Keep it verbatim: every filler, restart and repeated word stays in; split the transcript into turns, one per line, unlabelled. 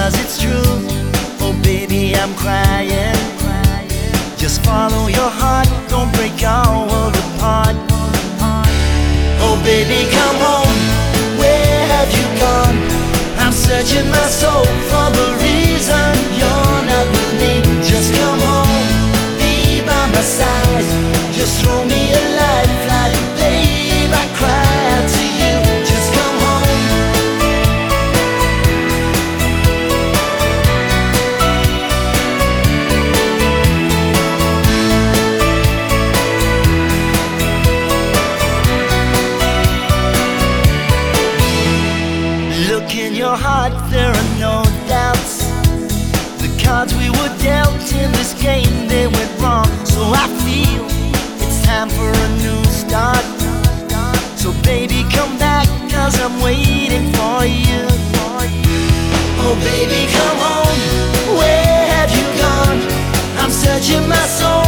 cause it's true. Oh baby, I'm crying. Just follow your heart, don't break our world apart. Oh baby, come home, where have you gone? I'm searching my soul for the reason you're not with me. Just come home, be by my side. Just throw me a lifeline, babe, I cry out to you. Just come home. Look in your heart, there are no doubts. The cards we were dealt in this game, they went wrong. So I feel it's time for a new start. So baby, come back, cause I'm waiting for you. Oh baby, come home, where have you gone? I'm searching my soul